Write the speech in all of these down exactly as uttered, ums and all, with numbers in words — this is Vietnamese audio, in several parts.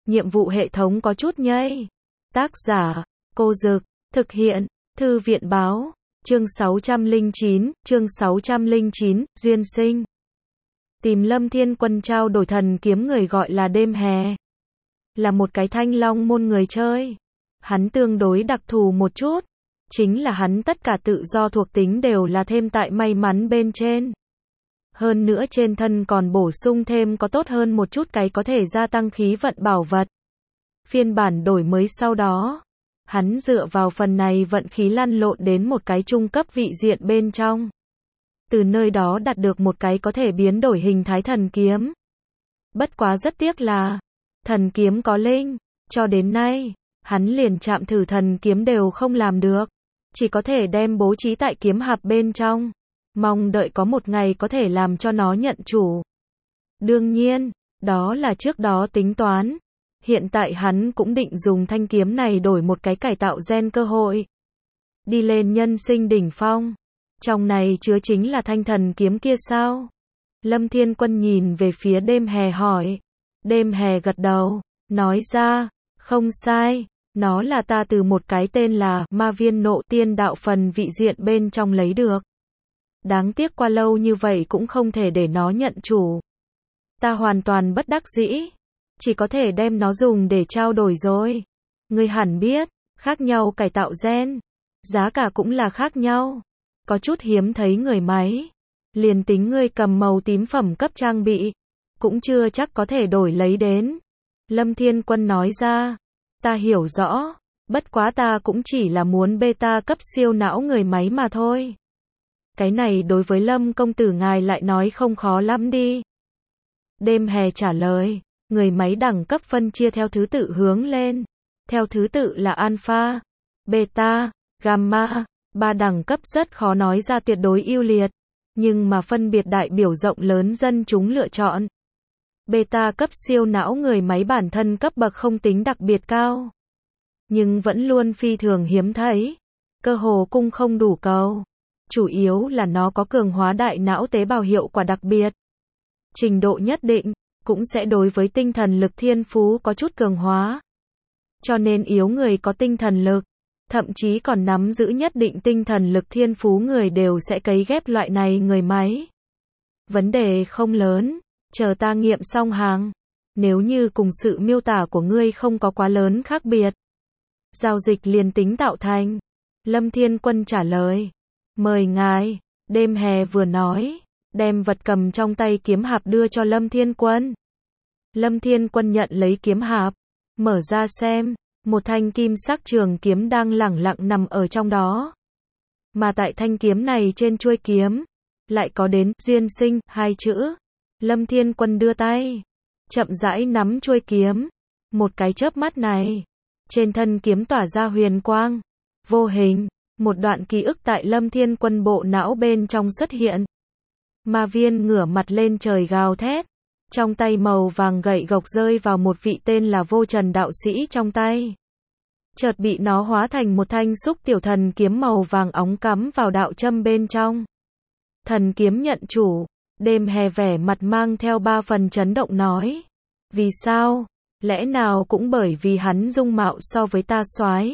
nhiệm vụ hệ thống có chút nhây. Tác giả, Cô Dực, thực hiện, Thư viện báo, chương sáu trăm lẻ chín, chương sáu trăm lẻ chín, duyên sinh. Tìm Lâm Thiên Quân trao đổi thần kiếm người gọi là Đêm Hè. Là một cái thanh long môn người chơi. Hắn tương đối đặc thù một chút. Chính là hắn tất cả tự do thuộc tính đều là thêm tại may mắn bên trên. Hơn nữa trên thân còn bổ sung thêm có tốt hơn một chút cái có thể gia tăng khí vận bảo vật. Phiên bản đổi mới sau đó, hắn dựa vào phần này vận khí lăn lộn đến một cái trung cấp vị diện bên trong. Từ nơi đó đạt được một cái có thể biến đổi hình thái thần kiếm. Bất quá rất tiếc là, thần kiếm có linh, cho đến nay, hắn liền chạm thử thần kiếm đều không làm được. Chỉ có thể đem bố trí tại kiếm hạp bên trong. Mong đợi có một ngày có thể làm cho nó nhận chủ. Đương nhiên, đó là trước đó tính toán. Hiện tại hắn cũng định dùng thanh kiếm này đổi một cái cải tạo gen cơ hội. Đi lên nhân sinh đỉnh phong. Trong này chứa chính là thanh thần kiếm kia sao? Lâm Thiên Quân nhìn về phía Đêm Hè hỏi. Đêm Hè gật đầu, nói ra, không sai. Nó là ta từ một cái tên là Ma Viên Nộ Tiên Đạo phần vị diện bên trong lấy được. Đáng tiếc qua lâu như vậy cũng không thể để nó nhận chủ. Ta hoàn toàn bất đắc dĩ. Chỉ có thể đem nó dùng để trao đổi rồi. Ngươi hẳn biết, khác nhau cải tạo gen. Giá cả cũng là khác nhau. Có chút hiếm thấy người máy. Liền tính ngươi cầm màu tím phẩm cấp trang bị. Cũng chưa chắc có thể đổi lấy đến. Lâm Thiên Quân nói ra. Ta hiểu rõ. Bất quá ta cũng chỉ là muốn beta cấp siêu não người máy mà thôi. Cái này đối với Lâm công tử ngài lại nói không khó lắm đi. Đêm Hè trả lời. Người máy đẳng cấp phân chia theo thứ tự hướng lên. Theo thứ tự là Alpha, Beta, Gamma. Ba đẳng cấp rất khó nói ra tuyệt đối ưu liệt. Nhưng mà phân biệt đại biểu rộng lớn dân chúng lựa chọn. Beta cấp siêu não người máy bản thân cấp bậc không tính đặc biệt cao. Nhưng vẫn luôn phi thường hiếm thấy. Cơ hồ cung không đủ cầu. Chủ yếu là nó có cường hóa đại não tế bào hiệu quả đặc biệt. Trình độ nhất định, cũng sẽ đối với tinh thần lực thiên phú có chút cường hóa. Cho nên yếu người có tinh thần lực, thậm chí còn nắm giữ nhất định tinh thần lực thiên phú người đều sẽ cấy ghép loại này người máy. Vấn đề không lớn, chờ ta nghiệm xong hàng. Nếu như cùng sự miêu tả của ngươi không có quá lớn khác biệt. Giao dịch liền tính tạo thành. Lâm Thiên Quân trả lời. Mời ngài, Đêm Hè vừa nói, đem vật cầm trong tay kiếm hạp đưa cho Lâm Thiên Quân. Lâm Thiên Quân nhận lấy kiếm hạp, mở ra xem, một thanh kim sắc trường kiếm đang lẳng lặng nằm ở trong đó. Mà tại thanh kiếm này trên chuôi kiếm, lại có đến duyên sinh hai chữ. Lâm Thiên Quân đưa tay, chậm rãi nắm chuôi kiếm. Một cái chớp mắt này, trên thân kiếm tỏa ra huyền quang, vô hình. Một đoạn ký ức tại Lâm Thiên Quân bộ não bên trong xuất hiện. Ma Viên ngửa mặt lên trời gào thét. Trong tay màu vàng gậy gộc rơi vào một vị tên là Vô Trần đạo sĩ trong tay. Chợt bị nó hóa thành một thanh xúc tiểu thần kiếm màu vàng óng cắm vào đạo châm bên trong. Thần kiếm nhận chủ. Đêm Hè vẻ mặt mang theo ba phần chấn động nói. Vì sao? Lẽ nào cũng bởi vì hắn dung mạo so với ta soái.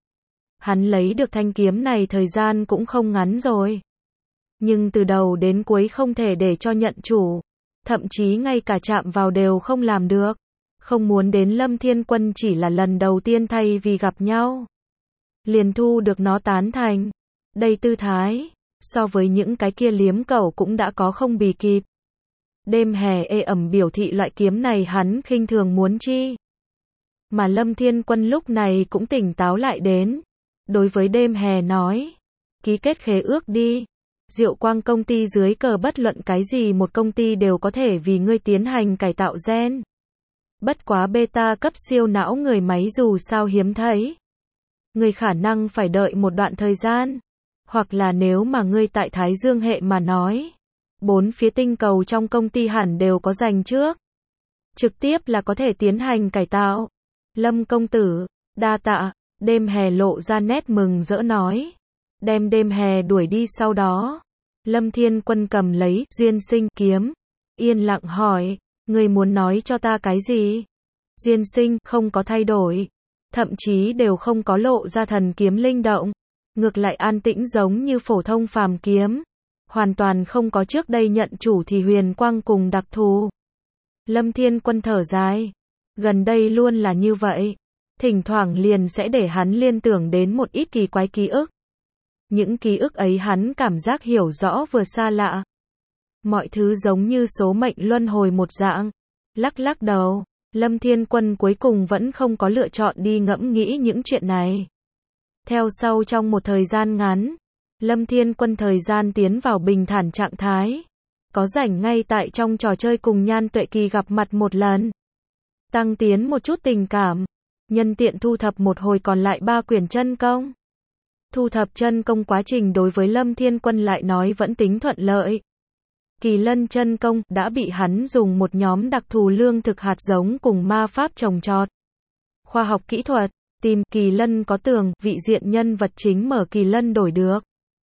Hắn lấy được thanh kiếm này thời gian cũng không ngắn rồi. Nhưng từ đầu đến cuối không thể để cho nhận chủ. Thậm chí ngay cả chạm vào đều không làm được. Không muốn đến Lâm Thiên Quân chỉ là lần đầu tiên thay vì gặp nhau. Liền thu được nó tán thành. Đây tư thái, so với những cái kia liếm cẩu cũng đã có không bì kịp. Đêm Hè ê ẩm biểu thị loại kiếm này hắn khinh thường muốn chi. Mà Lâm Thiên Quân lúc này cũng tỉnh táo lại đến. Đối với Đêm Hè nói, ký kết khế ước đi. Diệu Quang công ty dưới cờ bất luận cái gì một công ty đều có thể vì ngươi tiến hành cải tạo gen. Bất quá beta cấp siêu não người máy dù sao hiếm thấy. Ngươi khả năng phải đợi một đoạn thời gian. Hoặc là nếu mà ngươi tại Thái Dương hệ mà nói. Bốn phía tinh cầu trong công ty hẳn đều có dành trước. Trực tiếp là có thể tiến hành cải tạo. Lâm công tử, đa tạ. Đêm Hè lộ ra nét mừng rỡ nói. Đem Đêm Hè đuổi đi sau đó. Lâm Thiên Quân cầm lấy duyên sinh kiếm. Yên lặng hỏi. Ngươi muốn nói cho ta cái gì? Duyên sinh, không có thay đổi. Thậm chí đều không có lộ ra thần kiếm linh động. Ngược lại an tĩnh giống như phổ thông phàm kiếm. Hoàn toàn không có trước đây nhận chủ thì huyền quang cùng đặc thù. Lâm Thiên Quân thở dài. Gần đây luôn là như vậy. Thỉnh thoảng liền sẽ để hắn liên tưởng đến một ít kỳ quái ký ức. Những ký ức ấy hắn cảm giác hiểu rõ vừa xa lạ. Mọi thứ giống như số mệnh luân hồi một dạng. Lắc lắc đầu, Lâm Thiên Quân cuối cùng vẫn không có lựa chọn đi ngẫm nghĩ những chuyện này. Theo sau trong một thời gian ngắn, Lâm Thiên Quân thời gian tiến vào bình thản trạng thái. Có rảnh ngay tại trong trò chơi cùng Nhan Tuệ Kỳ gặp mặt một lần. Tăng tiến một chút tình cảm. Nhân tiện thu thập một hồi còn lại ba quyển chân công. Thu thập chân công quá trình đối với Lâm Thiên Quân lại nói vẫn tính thuận lợi. Kỳ lân chân công đã bị hắn dùng một nhóm đặc thù lương thực hạt giống cùng ma pháp trồng trọt. Khoa học kỹ thuật, tìm kỳ lân có tường, vị diện nhân vật chính mở kỳ lân đổi được.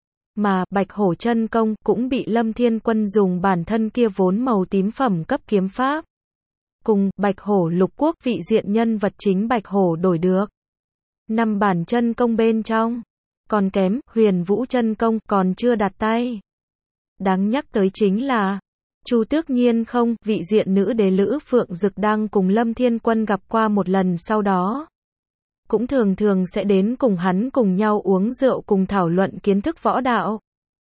Mà bạch hổ chân công cũng bị Lâm Thiên Quân dùng bản thân kia vốn màu tím phẩm cấp kiếm pháp. Cùng bạch hổ lục quốc vị diện nhân vật chính bạch hổ đổi được. Năm bản chân công bên trong. Còn kém, huyền vũ chân công còn chưa đặt tay. Đáng nhắc tới chính là, Chu Tước Nhiên không, vị diện nữ đế Lữ Phượng Dực đang cùng Lâm Thiên Quân gặp qua một lần sau đó. Cũng thường thường sẽ đến cùng hắn cùng nhau uống rượu cùng thảo luận kiến thức võ đạo.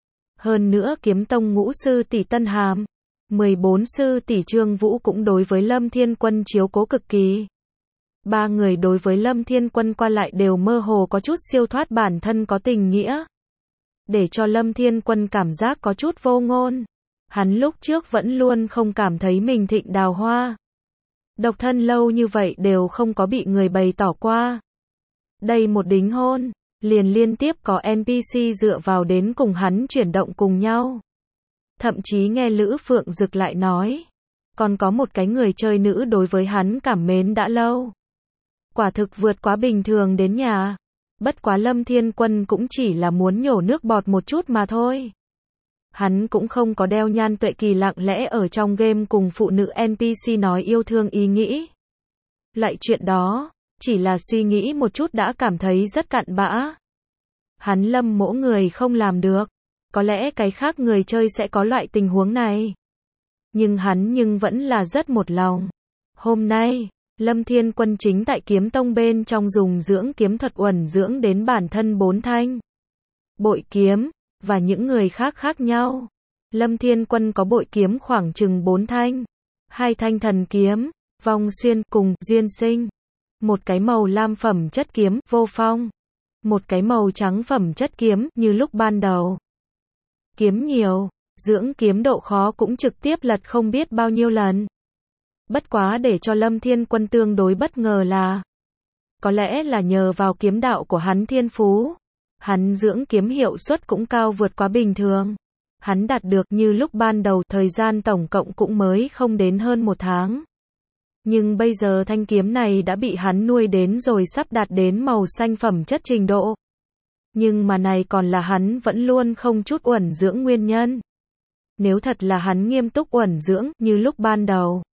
Hơn nữa kiếm tông ngũ sư tỷ Tân Hàm, mười bốn sư tỷ Trương Vũ cũng đối với Lâm Thiên Quân chiếu cố cực kỳ. Ba người đối với Lâm Thiên Quân qua lại đều mơ hồ có chút siêu thoát bản thân có tình nghĩa. Để cho Lâm Thiên Quân cảm giác có chút vô ngôn. Hắn lúc trước vẫn luôn không cảm thấy mình thịnh đào hoa. Độc thân lâu như vậy đều không có bị người bày tỏ qua. Đây một đính hôn, liền liên tiếp có en pê xê dựa vào đến cùng hắn chuyển động cùng nhau. Thậm chí nghe Lữ Phượng Dực lại nói, còn có một cái người chơi nữ đối với hắn cảm mến đã lâu. Quả thực vượt quá bình thường đến nhà. Bất quá Lâm Thiên Quân cũng chỉ là muốn nhổ nước bọt một chút mà thôi. Hắn cũng không có đeo Nhan Tuệ Kỳ lặng lẽ ở trong game cùng phụ nữ en pê xê nói yêu thương ý nghĩ. Lại chuyện đó, chỉ là suy nghĩ một chút đã cảm thấy rất cặn bã. Hắn Lâm mỗ người không làm được. Có lẽ cái khác người chơi sẽ có loại tình huống này. Nhưng hắn nhưng vẫn là rất một lòng. Hôm nay, Lâm Thiên Quân chính tại kiếm tông bên trong dùng dưỡng kiếm thuật uẩn dưỡng đến bản thân bốn thanh. Bội kiếm, và những người khác khác nhau. Lâm Thiên Quân có bội kiếm khoảng chừng bốn thanh. Hai thanh thần kiếm, vong xuyên cùng duyên sinh. Một cái màu lam phẩm chất kiếm, vô phong. Một cái màu trắng phẩm chất kiếm, như lúc ban đầu. Kiếm nhiều, dưỡng kiếm độ khó cũng trực tiếp lật không biết bao nhiêu lần. Bất quá để cho Lâm Thiên Quân tương đối bất ngờ là, có lẽ là nhờ vào kiếm đạo của hắn thiên phú, hắn dưỡng kiếm hiệu suất cũng cao vượt quá bình thường. Hắn đạt được như lúc ban đầu thời gian tổng cộng cũng mới không đến hơn một tháng. Nhưng bây giờ thanh kiếm này đã bị hắn nuôi đến rồi sắp đạt đến màu xanh phẩm chất trình độ. Nhưng mà này còn là hắn vẫn luôn không chút uẩn dưỡng nguyên nhân. Nếu thật là hắn nghiêm túc uẩn dưỡng như lúc ban đầu,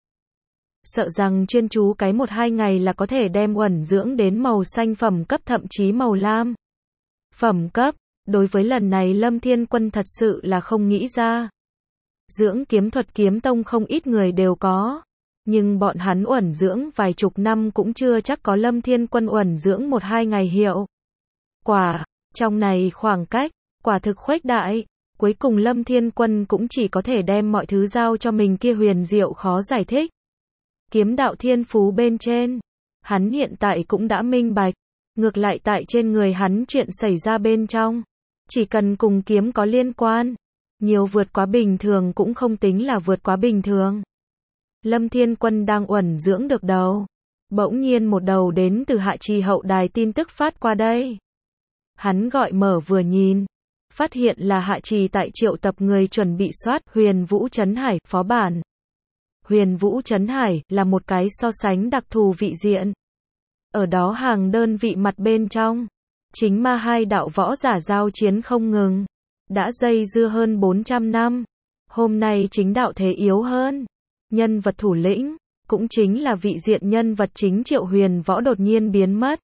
sợ rằng chuyên chú cái một hai ngày là có thể đem uẩn dưỡng đến màu xanh phẩm cấp thậm chí màu lam. Phẩm cấp, đối với lần này Lâm Thiên Quân thật sự là không nghĩ ra. Dưỡng kiếm thuật kiếm tông không ít người đều có. Nhưng bọn hắn uẩn dưỡng vài chục năm cũng chưa chắc có Lâm Thiên Quân uẩn dưỡng một hai ngày hiệu quả. Trong này khoảng cách, quả thực khuếch đại. Cuối cùng Lâm Thiên Quân cũng chỉ có thể đem mọi thứ giao cho mình kia huyền diệu khó giải thích. Kiếm đạo thiên phú bên trên, hắn hiện tại cũng đã minh bạch. Ngược lại tại trên người hắn chuyện xảy ra bên trong, chỉ cần cùng kiếm có liên quan, nhiều vượt quá bình thường cũng không tính là vượt quá bình thường. Lâm Thiên Quân đang uẩn dưỡng được đầu. Bỗng nhiên một đầu đến từ Hạ Trì hậu đài tin tức phát qua đây. Hắn gọi mở vừa nhìn, phát hiện là Hạ Trì tại triệu tập người chuẩn bị soát Huyền Vũ Trấn Hải phó bản. Huyền Vũ Trấn Hải là một cái so sánh đặc thù vị diện. Ở đó hàng đơn vị mặt bên trong, chính ma hai đạo võ giả giao chiến không ngừng, đã dây dưa hơn bốn trăm năm. Hôm nay chính đạo thế yếu hơn, nhân vật thủ lĩnh cũng chính là vị diện nhân vật chính Triệu Huyền Võ đột nhiên biến mất.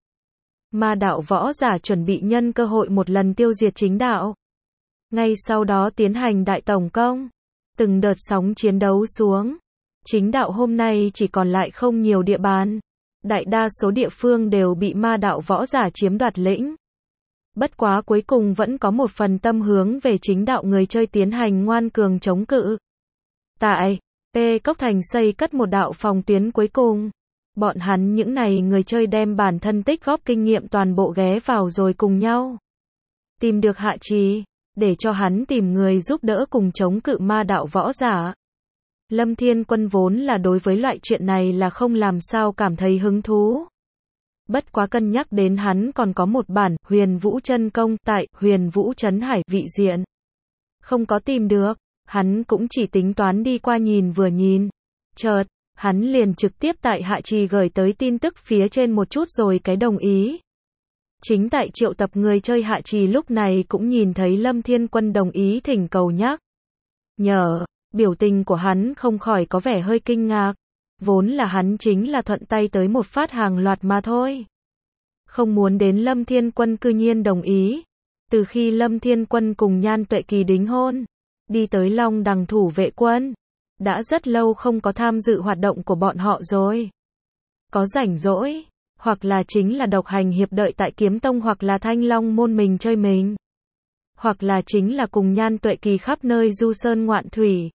Ma đạo võ giả chuẩn bị nhân cơ hội một lần tiêu diệt chính đạo. Ngay sau đó tiến hành đại tổng công. Từng đợt sóng chiến đấu xuống. Chính đạo hôm nay chỉ còn lại không nhiều địa bàn. Đại đa số địa phương đều bị ma đạo võ giả chiếm đoạt lĩnh. Bất quá cuối cùng vẫn có một phần tâm hướng về chính đạo người chơi tiến hành ngoan cường chống cự. Tại P Cốc Thành xây cất một đạo phòng tuyến cuối cùng. Bọn hắn những này người chơi đem bản thân tích góp kinh nghiệm toàn bộ ghé vào rồi cùng nhau. Tìm được Hạ Trì, để cho hắn tìm người giúp đỡ cùng chống cự ma đạo võ giả. Lâm Thiên Quân vốn là đối với loại chuyện này là không làm sao cảm thấy hứng thú. Bất quá cân nhắc đến hắn còn có một bản Huyền Vũ Chân Công tại Huyền Vũ Trấn Hải vị diện. Không có tìm được, hắn cũng chỉ tính toán đi qua nhìn vừa nhìn. Chợt, hắn liền trực tiếp tại Hạ Trì gửi tới tin tức phía trên một chút rồi cái đồng ý. Chính tại triệu tập người chơi Hạ Trì lúc này cũng nhìn thấy Lâm Thiên Quân đồng ý thỉnh cầu nhắc nhở, biểu tình của hắn không khỏi có vẻ hơi kinh ngạc. Vốn là hắn chính là thuận tay tới một phát hàng loạt mà thôi. Không muốn đến Lâm Thiên Quân cư nhiên đồng ý. Từ khi Lâm Thiên Quân cùng Nhan Tuệ Kỳ đính hôn, đi tới Long Đằng thủ vệ quân, đã rất lâu không có tham dự hoạt động của bọn họ rồi. Có rảnh rỗi, hoặc là chính là độc hành hiệp đợi tại Kiếm Tông hoặc là Thanh Long môn mình chơi mình. Hoặc là chính là cùng Nhan Tuệ Kỳ khắp nơi du sơn ngoạn thủy.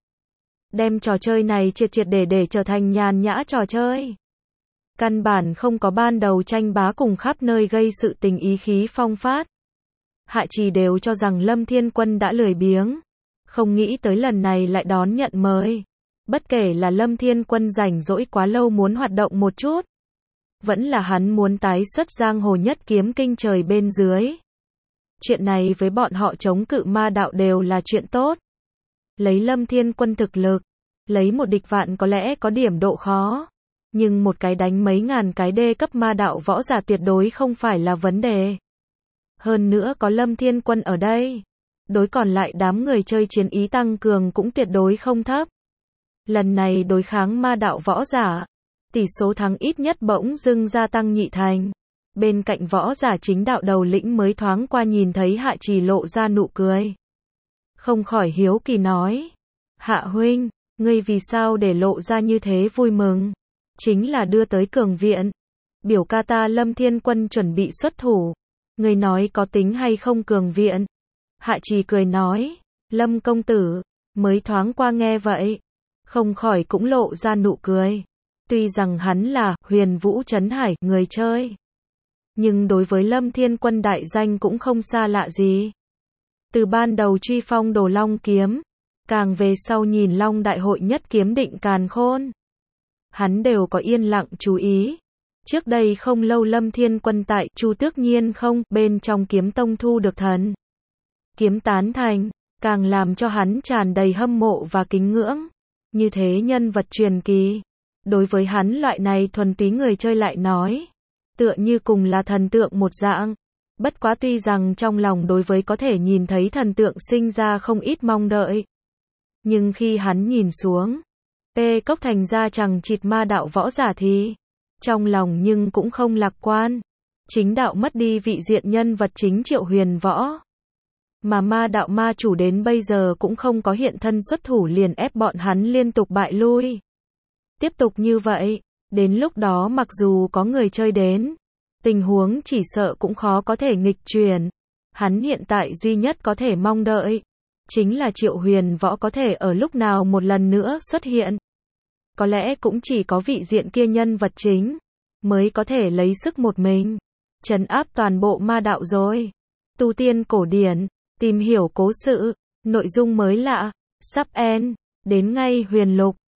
Đem trò chơi này triệt triệt để để trở thành nhàn nhã trò chơi. Căn bản không có ban đầu tranh bá cùng khắp nơi gây sự tình ý khí phong phát. Hạ Trì đều cho rằng Lâm Thiên Quân đã lười biếng. Không nghĩ tới lần này lại đón nhận mời. Bất kể là Lâm Thiên Quân rảnh rỗi quá lâu muốn hoạt động một chút. Vẫn là hắn muốn tái xuất giang hồ nhất kiếm kinh trời bên dưới. Chuyện này với bọn họ chống cự ma đạo đều là chuyện tốt. Lấy Lâm Thiên Quân thực lực, lấy một địch vạn có lẽ có điểm độ khó. Nhưng một cái đánh mấy ngàn cái đê cấp ma đạo võ giả tuyệt đối không phải là vấn đề. Hơn nữa có Lâm Thiên Quân ở đây. Đối còn lại đám người chơi chiến ý tăng cường cũng tuyệt đối không thấp. Lần này đối kháng ma đạo võ giả, tỷ số thắng ít nhất bỗng dưng gia tăng nhị thành. Bên cạnh võ giả chính đạo đầu lĩnh mới thoáng qua nhìn thấy Hạ Trì lộ ra nụ cười. Không khỏi hiếu kỳ nói. Hạ huynh, ngươi vì sao để lộ ra như thế vui mừng? Chính là đưa tới cường viện. Biểu ca ta Lâm Thiên Quân chuẩn bị xuất thủ. Ngươi nói có tính hay không cường viện? Hạ Trì cười nói. Lâm công tử, mới thoáng qua nghe vậy. Không khỏi cũng lộ ra nụ cười. Tuy rằng hắn là Huyền Vũ Trấn Hải người chơi. Nhưng đối với Lâm Thiên Quân đại danh cũng không xa lạ gì. Từ ban đầu truy phong đồ long kiếm, càng về sau nhìn long đại hội nhất kiếm định càn khôn. Hắn đều có yên lặng chú ý. Trước đây không lâu Lâm Thiên Quân tại Chu Tước Nhiên không bên trong kiếm tông thu được thần kiếm tán thành, càng làm cho hắn tràn đầy hâm mộ và kính ngưỡng. Như thế nhân vật truyền kỳ, đối với hắn loại này thuần túy người chơi lại nói, tựa như cùng là thần tượng một dạng. Bất quá tuy rằng trong lòng đối với có thể nhìn thấy thần tượng sinh ra không ít mong đợi. Nhưng khi hắn nhìn xuống, P Cốc Thành ra chẳng chịt ma đạo võ giả thì, trong lòng nhưng cũng không lạc quan. Chính đạo mất đi vị diện nhân vật chính Triệu Huyền Võ. Mà ma đạo ma chủ đến bây giờ cũng không có hiện thân xuất thủ liền ép bọn hắn liên tục bại lui. Tiếp tục như vậy, đến lúc đó mặc dù có người chơi đến, tình huống chỉ sợ cũng khó có thể nghịch chuyển. Hắn hiện tại duy nhất có thể mong đợi, chính là Triệu Huyền Võ có thể ở lúc nào một lần nữa xuất hiện. Có lẽ cũng chỉ có vị diện kia nhân vật chính, mới có thể lấy sức một mình, trấn áp toàn bộ ma đạo rồi. Tu tiên cổ điển, tìm hiểu cố sự, nội dung mới lạ, sắp end, đến ngay huyền lục.